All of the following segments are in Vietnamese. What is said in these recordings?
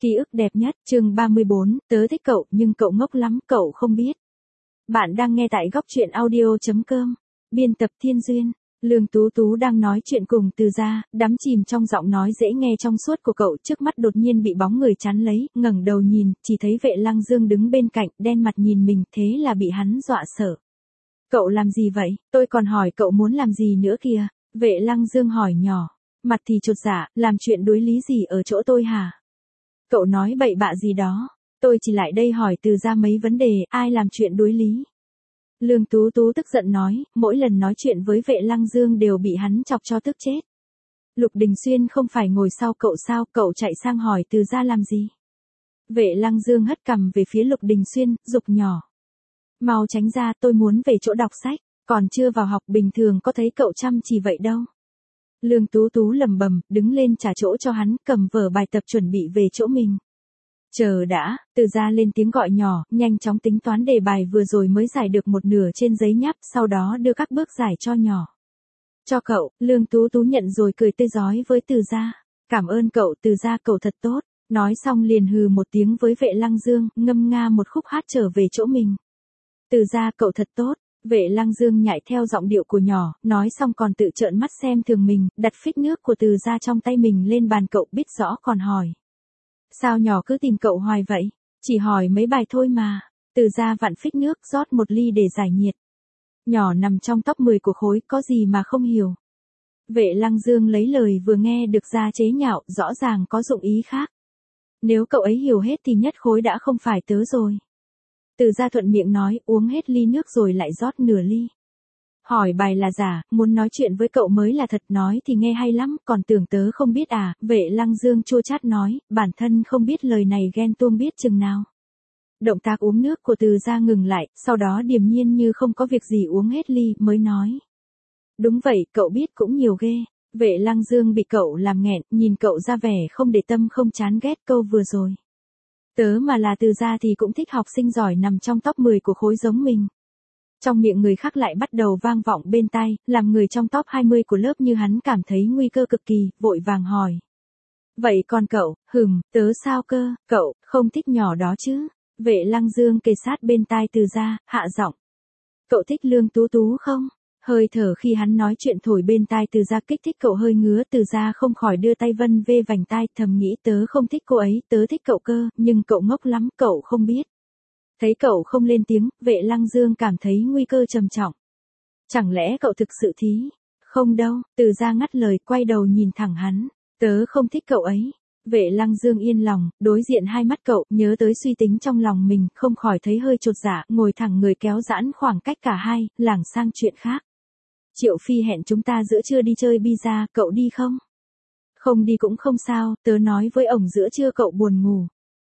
Ký ức đẹp nhất, chương 34, tớ thích cậu nhưng cậu ngốc lắm, cậu không biết. Bạn đang nghe tại góc truyện audio.com. Biên tập Thiên Duyên. Lương Tú Tú đang nói chuyện cùng Từ Gia, đắm chìm trong giọng nói dễ nghe trong suốt của cậu, trước mắt đột nhiên bị bóng người chắn lấy, ngẩng đầu nhìn, chỉ thấy Vệ Lăng Dương đứng bên cạnh, đen mặt nhìn mình, thế là bị hắn dọa sợ. Cậu làm gì vậy? Tôi còn hỏi cậu muốn làm gì nữa kìa? Vệ Lăng Dương hỏi nhỏ. Mặt thì chột dạ, làm chuyện đối lý gì ở chỗ tôi hả? Cậu nói bậy bạ gì đó, tôi chỉ lại đây hỏi Từ Gia mấy vấn đề, ai làm chuyện đối lý. Lương Tú Tú tức giận nói, mỗi lần nói chuyện với Vệ Lăng Dương đều bị hắn chọc cho tức chết. Lục Đình Xuyên không phải ngồi sau cậu sao, cậu chạy sang hỏi Từ Gia làm gì? Vệ Lăng Dương hất cằm về phía Lục Đình Xuyên, giục nhỏ. Mau tránh ra, tôi muốn về chỗ đọc sách, còn chưa vào học bình thường có thấy cậu chăm chỉ vậy đâu. Lương Tú Tú lầm bầm, đứng lên trả chỗ cho hắn, cầm vở bài tập chuẩn bị về chỗ mình. Chờ đã, Từ Gia lên tiếng gọi nhỏ, nhanh chóng tính toán đề bài vừa rồi mới giải được một nửa trên giấy nháp, sau đó đưa các bước giải cho nhỏ. Cho cậu, Lương Tú Tú nhận rồi cười tươi rói với Từ Gia. Cảm ơn cậu Từ Gia, cậu thật tốt. Nói xong liền hừ một tiếng với Vệ Lăng Dương, ngâm nga một khúc hát trở về chỗ mình. Từ Gia, cậu thật tốt. Vệ Lăng Dương nhảy theo giọng điệu của nhỏ, nói xong còn tự trợn mắt xem thường mình, đặt phích nước của Từ Gia trong tay mình lên bàn, cậu biết rõ còn hỏi. Sao nhỏ cứ tìm cậu hoài vậy? Chỉ hỏi mấy bài thôi mà. Từ Gia vặn phích nước, rót một ly để giải nhiệt. Nhỏ nằm trong top 10 của khối, có gì mà không hiểu. Vệ Lăng Dương lấy lời vừa nghe được ra chế nhạo, rõ ràng có dụng ý khác. Nếu cậu ấy hiểu hết thì nhất khối đã không phải tớ rồi. Từ Gia thuận miệng nói, uống hết ly nước rồi lại rót nửa ly. Hỏi bài là giả, muốn nói chuyện với cậu mới là thật, nói thì nghe hay lắm, còn tưởng tớ không biết à? Vệ Lăng Dương chua chát nói, bản thân không biết lời này ghen tuông biết chừng nào. Động tác uống nước của Từ Gia ngừng lại, sau đó điềm nhiên như không có việc gì uống hết ly, mới nói. Đúng vậy, cậu biết cũng nhiều ghê. Vệ Lăng Dương bị cậu làm nghẹn, nhìn cậu ra vẻ không để tâm không chán ghét câu vừa rồi. Tớ mà là Từ Gia thì cũng thích học sinh giỏi nằm trong top 10 của khối giống mình. Trong miệng người khác lại bắt đầu vang vọng bên tai, làm người trong top 20 của lớp như hắn cảm thấy nguy cơ cực kỳ, vội vàng hỏi. Vậy còn cậu, tớ sao cơ, cậu, không thích nhỏ đó chứ? Vệ Lăng Dương kề sát bên tai Từ Gia, hạ giọng. Cậu thích Lương Tú Tú không? Hơi thở khi hắn nói chuyện thổi bên tai Từ Gia kích thích cậu hơi ngứa, Từ Gia không khỏi đưa tay vân vê vành tai, thầm nghĩ tớ không thích cô ấy, tớ thích cậu cơ, nhưng cậu ngốc lắm, cậu không biết. Thấy cậu không lên tiếng, Vệ Lăng Dương cảm thấy nguy cơ trầm trọng. Chẳng lẽ cậu thực sự thí? Không đâu, Từ Gia ngắt lời, quay đầu nhìn thẳng hắn. Tớ không thích cậu ấy. Vệ Lăng Dương yên lòng, đối diện hai mắt cậu, nhớ tới suy tính trong lòng mình, không khỏi thấy hơi chột dạ, ngồi thẳng người kéo giãn khoảng cách cả hai, lảng sang chuyện khác. Triệu Phi hẹn chúng ta giữa trưa đi chơi pizza, cậu đi không? Không đi cũng không sao, tớ nói với ổng giữa trưa cậu buồn ngủ.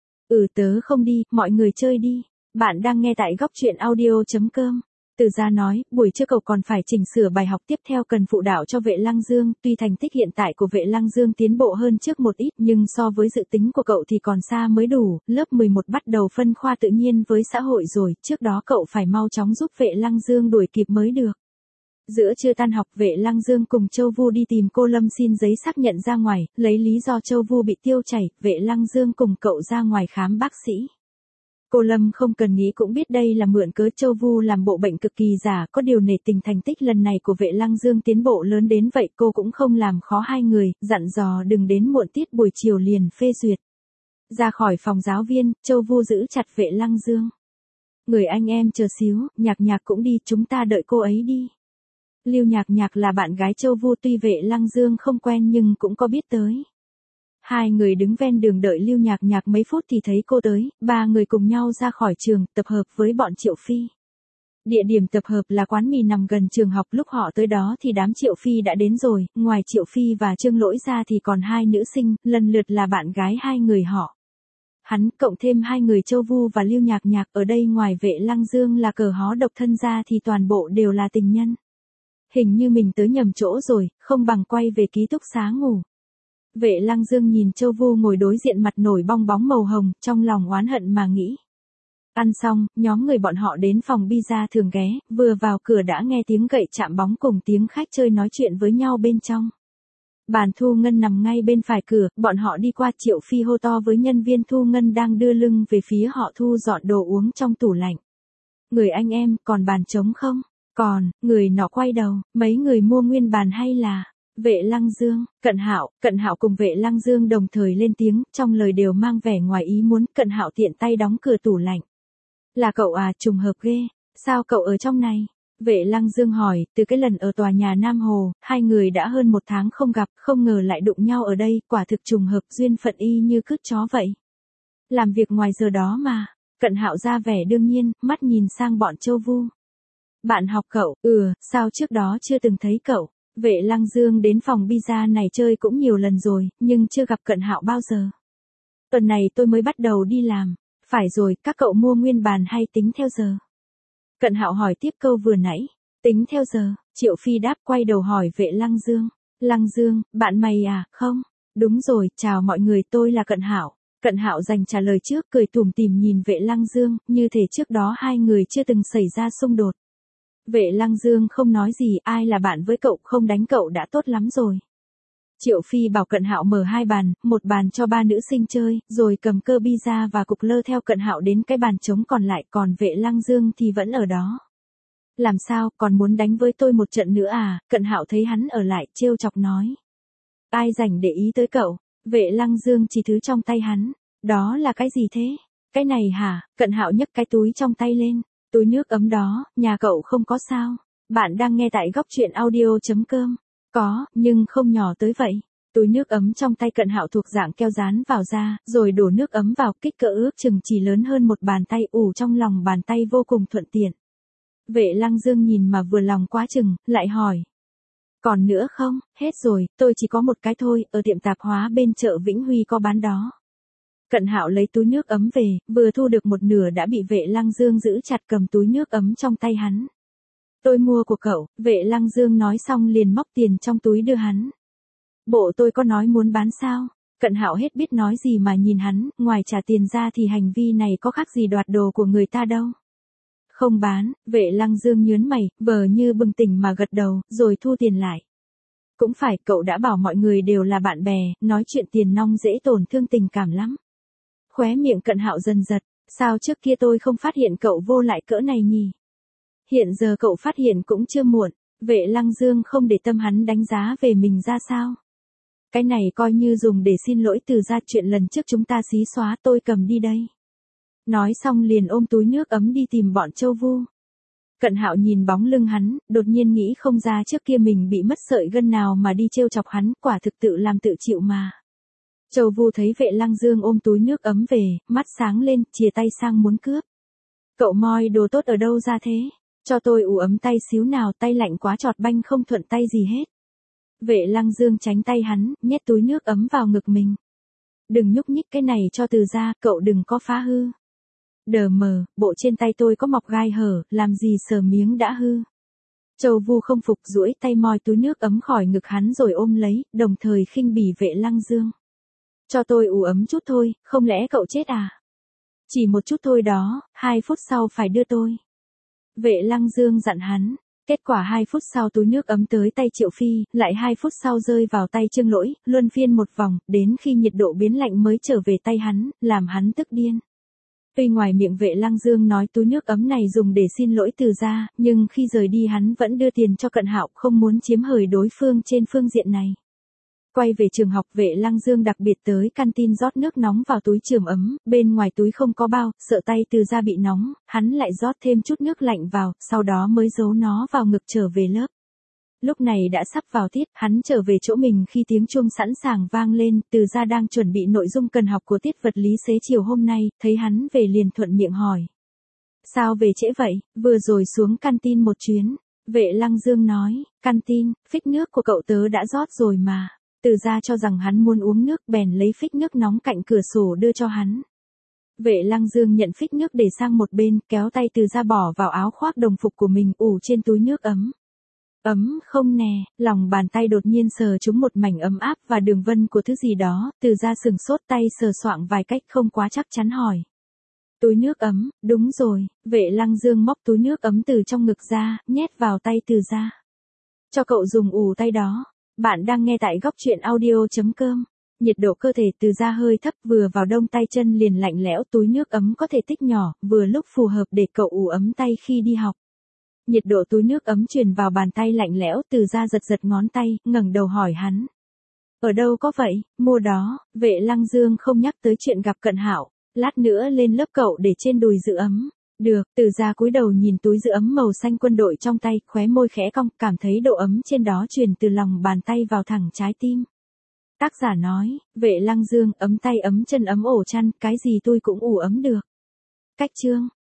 Tớ không đi, mọi người chơi đi. Bạn đang nghe tại góc truyện audio.com. Từ Gia nói, buổi trưa cậu còn phải chỉnh sửa bài học tiếp theo cần phụ đạo cho Vệ Lăng Dương, tuy thành tích hiện tại của Vệ Lăng Dương tiến bộ hơn trước một ít nhưng so với dự tính của cậu thì còn xa mới đủ, lớp 11 bắt đầu phân khoa tự nhiên với xã hội rồi, trước đó cậu phải mau chóng giúp Vệ Lăng Dương đuổi kịp mới được. Giữa trưa tan học, Vệ Lăng Dương cùng Châu Vu đi tìm cô Lâm xin giấy xác nhận ra ngoài, lấy lý do Châu Vu bị tiêu chảy, Vệ Lăng Dương cùng cậu ra ngoài khám bác sĩ. Cô Lâm không cần nghĩ cũng biết đây là mượn cớ Châu Vu làm bộ bệnh cực kỳ giả, có điều nể tình thành tích lần này của Vệ Lăng Dương tiến bộ lớn đến vậy cô cũng không làm khó hai người, dặn dò đừng đến muộn tiết buổi chiều liền phê duyệt. Ra khỏi phòng giáo viên, Châu Vu giữ chặt Vệ Lăng Dương. Người anh em chờ xíu, Nhạc Nhạc cũng đi, chúng ta đợi cô ấy đi. Lưu Nhạc Nhạc là bạn gái Châu Vu, tuy Vệ Lăng Dương không quen nhưng cũng có biết tới. Hai người đứng ven đường đợi Lưu Nhạc Nhạc mấy phút thì thấy cô tới, ba người cùng nhau ra khỏi trường, tập hợp với bọn Triệu Phi. Địa điểm tập hợp là quán mì nằm gần trường học, lúc họ tới đó thì đám Triệu Phi đã đến rồi, ngoài Triệu Phi và Trương Lỗi ra thì còn hai nữ sinh, lần lượt là bạn gái hai người họ. Hắn, cộng thêm hai người Châu Vu và Lưu Nhạc Nhạc, ở đây ngoài Vệ Lăng Dương là cờ hó độc thân ra thì toàn bộ đều là tình nhân. Hình như mình tới nhầm chỗ rồi, không bằng quay về ký túc xá ngủ. Vệ Lăng Dương nhìn Châu Vu ngồi đối diện mặt nổi bong bóng màu hồng, trong lòng oán hận mà nghĩ. Ăn xong, nhóm người bọn họ đến phòng pizza thường ghé, vừa vào cửa đã nghe tiếng gậy chạm bóng cùng tiếng khách chơi nói chuyện với nhau bên trong. Bàn thu ngân nằm ngay bên phải cửa, bọn họ đi qua. Triệu Phi hô to với nhân viên thu ngân đang đưa lưng về phía họ thu dọn đồ uống trong tủ lạnh. Người anh em, còn bàn trống không? Còn, người nọ quay đầu, mấy người mua nguyên bàn hay là... Vệ Lăng Dương, Cận Hạo cùng Vệ Lăng Dương đồng thời lên tiếng, trong lời đều mang vẻ ngoài ý muốn. Cận Hạo tiện tay đóng cửa tủ lạnh. Là cậu à, trùng hợp ghê, sao cậu ở trong này? Vệ Lăng Dương hỏi, từ cái lần ở tòa nhà Nam Hồ, hai người đã hơn 1 tháng không gặp, không ngờ lại đụng nhau ở đây, quả thực trùng hợp duyên phận y như cứt chó vậy. Làm việc ngoài giờ đó mà. Cận Hạo ra vẻ đương nhiên, mắt nhìn sang bọn Châu Vu. Bạn học cậu, sao trước đó chưa từng thấy cậu? Vệ Lăng Dương đến phòng pizza này chơi cũng nhiều lần rồi, nhưng chưa gặp Cận Hạo bao giờ. Tuần này tôi mới bắt đầu đi làm. Phải rồi, các cậu mua nguyên bàn hay tính theo giờ? Cận Hạo hỏi tiếp câu vừa nãy. Tính theo giờ, Triệu Phi đáp, quay đầu hỏi Vệ Lăng Dương. Lăng Dương, bạn mày à? Không. Đúng rồi, chào mọi người, tôi là Cận Hạo. Cận Hạo dành trả lời trước, cười tủm tỉm nhìn Vệ Lăng Dương, như thể trước đó hai người chưa từng xảy ra xung đột. Vệ Lăng Dương không nói gì, ai là bạn với cậu, không đánh cậu đã tốt lắm rồi. Triệu Phi bảo Cận Hạo mở 2 bàn, một bàn cho 3 nữ sinh chơi, rồi cầm cơ pizza và cục lơ theo Cận Hạo đến cái bàn trống còn lại, còn Vệ Lăng Dương thì vẫn ở đó. Làm sao, còn muốn đánh với tôi một trận nữa à? Cận Hạo thấy hắn ở lại, trêu chọc nói. Ai rảnh để ý tới cậu? Vệ Lăng Dương chỉ thứ trong tay hắn. Đó là cái gì thế? Cái này hả? Cận Hạo nhấc cái túi trong tay lên. Túi nước ấm đó, nhà cậu không có sao? Bạn đang nghe tại góc truyện audio.com. Có, nhưng không nhỏ tới vậy. Túi nước ấm trong tay Cận Hạo thuộc dạng keo dán vào da, rồi đổ nước ấm vào, kích cỡ ước chừng chỉ lớn hơn một bàn tay, ủ trong lòng bàn tay vô cùng thuận tiện. Vệ Lăng Dương nhìn mà vừa lòng quá chừng, lại hỏi. Còn nữa không? Hết rồi, tôi chỉ có một cái thôi, ở tiệm tạp hóa bên chợ Vĩnh Huy có bán đó. Cận Hạo lấy túi nước ấm về, vừa thu được một nửa đã bị Vệ Lăng Dương giữ chặt cầm túi nước ấm trong tay hắn. Tôi mua của cậu, Vệ Lăng Dương nói xong liền móc tiền trong túi đưa hắn. Bộ tôi có nói muốn bán sao? Cận Hạo hết biết nói gì mà nhìn hắn, ngoài trả tiền ra thì hành vi này có khác gì đoạt đồ của người ta đâu. Không bán, Vệ Lăng Dương nhớn mày, vờ như bừng tỉnh mà gật đầu, rồi thu tiền lại. Cũng phải, cậu đã bảo mọi người đều là bạn bè, nói chuyện tiền nong dễ tổn thương tình cảm lắm. Khóe miệng Cận Hạo dần giật, sao trước kia tôi không phát hiện cậu vô lại cỡ này nhỉ? Hiện giờ cậu phát hiện cũng chưa muộn. Vệ Lăng Dương không để tâm hắn đánh giá về mình ra sao. Cái này coi như dùng để xin lỗi từ ra, chuyện lần trước chúng ta xí xóa, tôi cầm đi đây. Nói xong liền ôm túi nước ấm đi tìm bọn Châu Vu. Cận Hạo nhìn bóng lưng hắn, đột nhiên nghĩ không ra trước kia mình bị mất sợi gân nào mà đi trêu chọc hắn, quả thực tự làm tự chịu mà. Châu Vu thấy Vệ Lăng Dương ôm túi nước ấm về, mắt sáng lên, chìa tay sang muốn cướp. Cậu moi đồ tốt ở đâu ra thế? Cho tôi ủ ấm tay xíu nào, tay lạnh quá trọt banh không thuận tay gì hết. Vệ Lăng Dương tránh tay hắn, nhét túi nước ấm vào ngực mình. Đừng nhúc nhích cái này cho từ ra, cậu đừng có phá hư. Đờ mờ, bộ trên tay tôi có mọc gai hở, làm gì sờ miếng đã hư. Châu Vu không phục, duỗi tay moi túi nước ấm khỏi ngực hắn rồi ôm lấy, đồng thời khinh bỉ Vệ Lăng Dương. Cho tôi ủ ấm chút thôi, không lẽ cậu chết à? Chỉ một chút thôi đó, 2 phút sau phải đưa tôi. Vệ Lăng Dương dặn hắn. Kết quả 2 phút sau túi nước ấm tới tay Triệu Phi, lại 2 phút sau rơi vào tay Trương Lỗi, luân phiên một vòng, đến khi nhiệt độ biến lạnh mới trở về tay hắn, làm hắn tức điên. Tuy ngoài miệng Vệ Lăng Dương nói túi nước ấm này dùng để xin lỗi từ ra, nhưng khi rời đi hắn vẫn đưa tiền cho Cận Hạo, không muốn chiếm hời đối phương trên phương diện này. Quay về trường học, Vệ Lăng Dương đặc biệt tới canteen rót nước nóng vào túi trường ấm, bên ngoài túi không có bao, sợ tay từ ra bị nóng, hắn lại rót thêm chút nước lạnh vào, sau đó mới giấu nó vào ngực trở về lớp. Lúc này đã sắp vào tiết, hắn trở về chỗ mình khi tiếng chuông sẵn sàng vang lên, từ ra đang chuẩn bị nội dung cần học của tiết vật lý xế chiều hôm nay, thấy hắn về liền thuận miệng hỏi. Sao về trễ vậy, vừa rồi xuống canteen một chuyến. Vệ Lăng Dương nói, canteen, phích nước của cậu tớ đã rót rồi mà. Từ ra cho rằng hắn muốn uống nước, bèn lấy phích nước nóng cạnh cửa sổ đưa cho hắn. Vệ Lăng Dương nhận phích nước để sang một bên, kéo tay từ ra bỏ vào áo khoác đồng phục của mình, ủ trên túi nước ấm. Ấm không nè, lòng bàn tay đột nhiên sờ trúng một mảnh ấm áp và đường vân của thứ gì đó, từ ra sừng sốt, tay sờ soạng vài cách không quá chắc chắn hỏi. Túi nước ấm, đúng rồi. Vệ Lăng Dương móc túi nước ấm từ trong ngực ra, nhét vào tay từ ra. Cho cậu dùng ủ tay đó. Bạn đang nghe tại góc truyện audio.com. Nhiệt độ cơ thể từ da hơi thấp, vừa vào đông tay chân liền lạnh lẽo, túi nước ấm có thể tích nhỏ, vừa lúc phù hợp để cậu ủ ấm tay khi đi học. Nhiệt độ túi nước ấm truyền vào bàn tay lạnh lẽo, từ da giật giật ngón tay, ngẩng đầu hỏi hắn. Ở đâu có vậy, mua đó. Vệ Lăng Dương không nhắc tới chuyện gặp Cận Hạo, lát nữa lên lớp cậu để trên đùi giữ ấm. Được, từ ra cúi đầu nhìn túi giữ ấm màu xanh quân đội trong tay, khóe môi khẽ cong, cảm thấy độ ấm trên đó truyền từ lòng bàn tay vào thẳng trái tim. Tác giả nói, Vệ Lăng Dương, ấm tay ấm chân ấm ổ chăn, cái gì tôi cũng ủ ấm được. Cách chương.